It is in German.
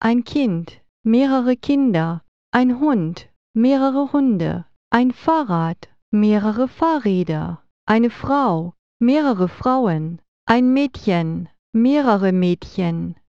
ein Kind, mehrere Kinder, ein Hund, mehrere Hunde, ein Fahrrad, mehrere Fahrräder, eine Frau, mehrere Frauen, ein Mädchen, mehrere Mädchen,